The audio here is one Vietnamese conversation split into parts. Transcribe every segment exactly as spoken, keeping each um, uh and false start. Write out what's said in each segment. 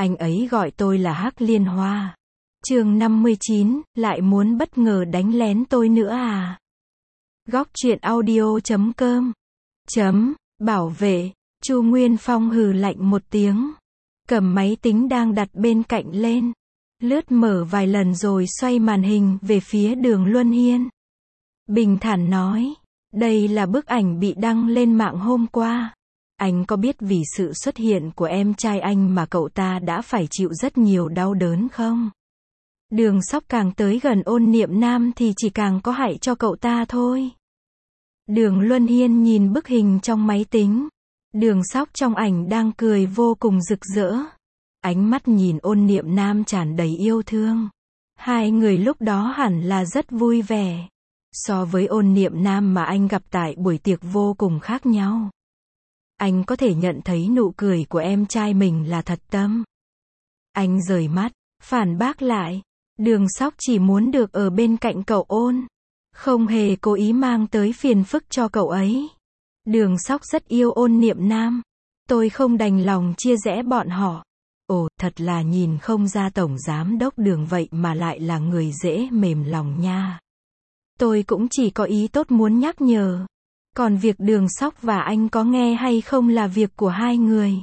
Anh ấy gọi tôi là Hắc Liên Hoa. Chương năm mươi chín, lại muốn bất ngờ đánh lén tôi nữa à? Góc truyện audio chấm com chấm, bảo vệ, Chu Nguyên Phong hừ lạnh một tiếng. Cầm máy tính đang đặt bên cạnh lên. Lướt mở vài lần rồi xoay màn hình về phía Đường Luân Hiên. Bình thản nói, đây là bức ảnh bị đăng lên mạng hôm qua. Anh có biết vì sự xuất hiện của em trai anh mà cậu ta đã phải chịu rất nhiều đau đớn không? Đường Sóc càng tới gần Ôn Niệm Nam thì chỉ càng có hại cho cậu ta thôi. Đường Luân Hiên nhìn bức hình trong máy tính. Đường Sóc trong ảnh đang cười vô cùng rực rỡ. Ánh mắt nhìn Ôn Niệm Nam tràn đầy yêu thương. Hai người lúc đó hẳn là rất vui vẻ. So với Ôn Niệm Nam mà anh gặp tại buổi tiệc vô cùng khác nhau. Anh có thể nhận thấy nụ cười của em trai mình là thật tâm. Anh rời mắt, phản bác lại. Đường Sóc chỉ muốn được ở bên cạnh cậu Ôn. Không hề cố ý mang tới phiền phức cho cậu ấy. Đường Sóc rất yêu Ôn Niệm Nam. Tôi không đành lòng chia rẽ bọn họ. Ồ, thật là nhìn không ra tổng giám đốc Đường vậy mà lại là người dễ mềm lòng nha. Tôi cũng chỉ có ý tốt muốn nhắc nhở. Còn việc Đường Sóc và anh có nghe hay không là việc của hai người.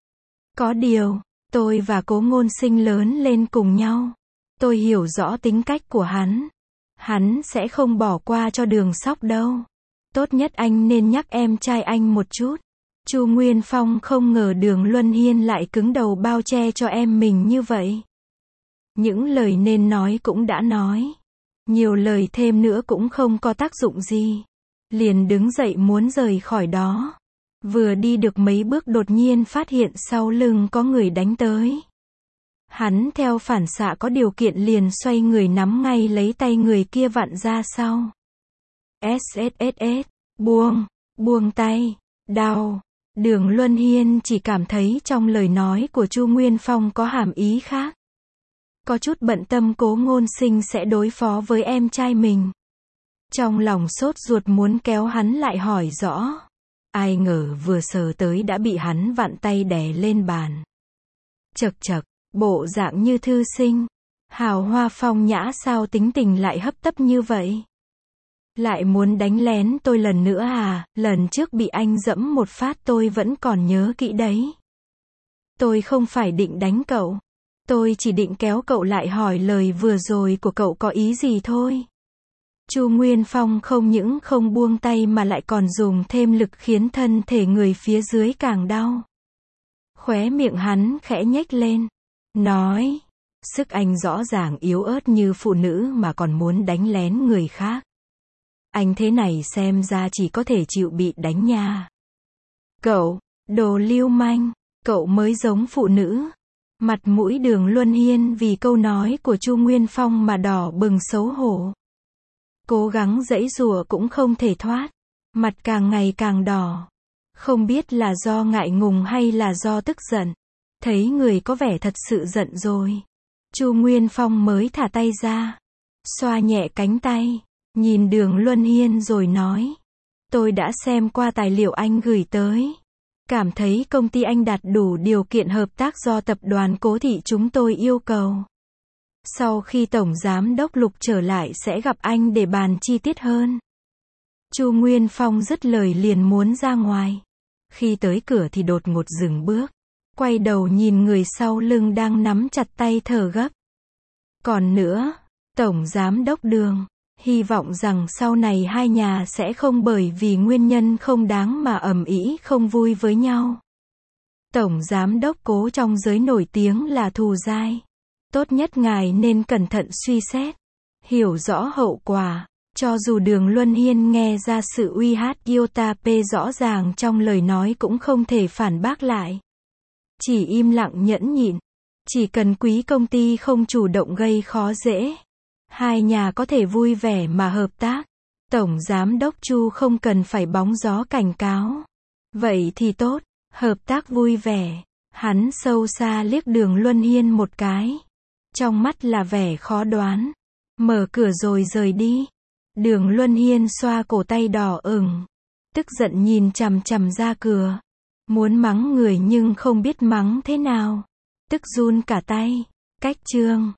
Có điều, tôi và Cố Ngôn Sinh lớn lên cùng nhau. Tôi hiểu rõ tính cách của hắn. Hắn sẽ không bỏ qua cho Đường Sóc đâu. Tốt nhất anh nên nhắc em trai anh một chút. Chu Nguyên Phong không ngờ Đường Luân Hiên lại cứng đầu bao che cho em mình như vậy. Những lời nên nói cũng đã nói. Nhiều lời thêm nữa cũng không có tác dụng gì. Liền đứng dậy muốn rời khỏi đó. Vừa đi được mấy bước đột nhiên phát hiện sau lưng có người đánh tới. Hắn theo phản xạ có điều kiện liền xoay người nắm ngay lấy tay người kia vặn ra sau. ét ét ét ét, buông, buông tay, đau. Đường Luân Hiên chỉ cảm thấy trong lời nói của Chu Nguyên Phong có hàm ý khác. Có chút bận tâm Cố Ngôn Sinh sẽ đối phó với em trai mình. Trong lòng sốt ruột muốn kéo hắn lại hỏi rõ. Ai ngờ vừa sờ tới đã bị hắn vặn tay đè lên bàn. Chậc chậc, bộ dạng như thư sinh. Hào hoa phong nhã sao tính tình lại hấp tấp như vậy? Lại muốn đánh lén tôi lần nữa à? Lần trước bị anh dẫm một phát tôi vẫn còn nhớ kỹ đấy. Tôi không phải định đánh cậu. Tôi chỉ định kéo cậu lại hỏi lời vừa rồi của cậu có ý gì thôi. Chu Nguyên Phong không những không buông tay mà lại còn dùng thêm lực khiến thân thể người phía dưới càng đau. Khóe miệng hắn khẽ nhếch lên. Nói, sức anh rõ ràng yếu ớt như phụ nữ mà còn muốn đánh lén người khác. Anh thế này xem ra chỉ có thể chịu bị đánh nha. Cậu, đồ lưu manh, cậu mới giống phụ nữ. Mặt mũi Đường Luân Hiên vì câu nói của Chu Nguyên Phong mà đỏ bừng xấu hổ. Cố gắng giãy giụa cũng không thể thoát. Mặt càng ngày càng đỏ. Không biết là do ngại ngùng hay là do tức giận. Thấy người có vẻ thật sự giận rồi. Chu Nguyên Phong mới thả tay ra. Xoa nhẹ cánh tay. Nhìn Đường Luân Hiên rồi nói. Tôi đã xem qua tài liệu anh gửi tới. Cảm thấy công ty anh đạt đủ điều kiện hợp tác do tập đoàn Cố Thị chúng tôi yêu cầu. Sau khi Tổng Giám đốc Lục trở lại sẽ gặp anh để bàn chi tiết hơn. Chu Nguyên Phong dứt lời liền muốn ra ngoài. Khi tới cửa thì đột ngột dừng bước. Quay đầu nhìn người sau lưng đang nắm chặt tay thở gấp. Còn nữa, Tổng Giám đốc Đường, hy vọng rằng sau này hai nhà sẽ không bởi vì nguyên nhân không đáng mà ầm ĩ không vui với nhau. Tổng Giám đốc Cố trong giới nổi tiếng là thù dai. Tốt nhất ngài nên cẩn thận suy xét. Hiểu rõ hậu quả. Cho dù Đường Luân Hiên nghe ra sự uy hát iota p rõ ràng trong lời nói cũng không thể phản bác lại. Chỉ im lặng nhẫn nhịn. Chỉ cần quý công ty không chủ động gây khó dễ. Hai nhà có thể vui vẻ mà hợp tác. Tổng Giám đốc Chu không cần phải bóng gió cảnh cáo. Vậy thì tốt. Hợp tác vui vẻ. Hắn sâu xa liếc Đường Luân Hiên một cái. Trong mắt là vẻ khó đoán. Mở cửa rồi rời đi. Đường Luân Hiên xoa cổ tay đỏ ửng. Tức giận nhìn chằm chằm ra cửa. Muốn mắng người nhưng không biết mắng thế nào. tức run cả tay. Cách chương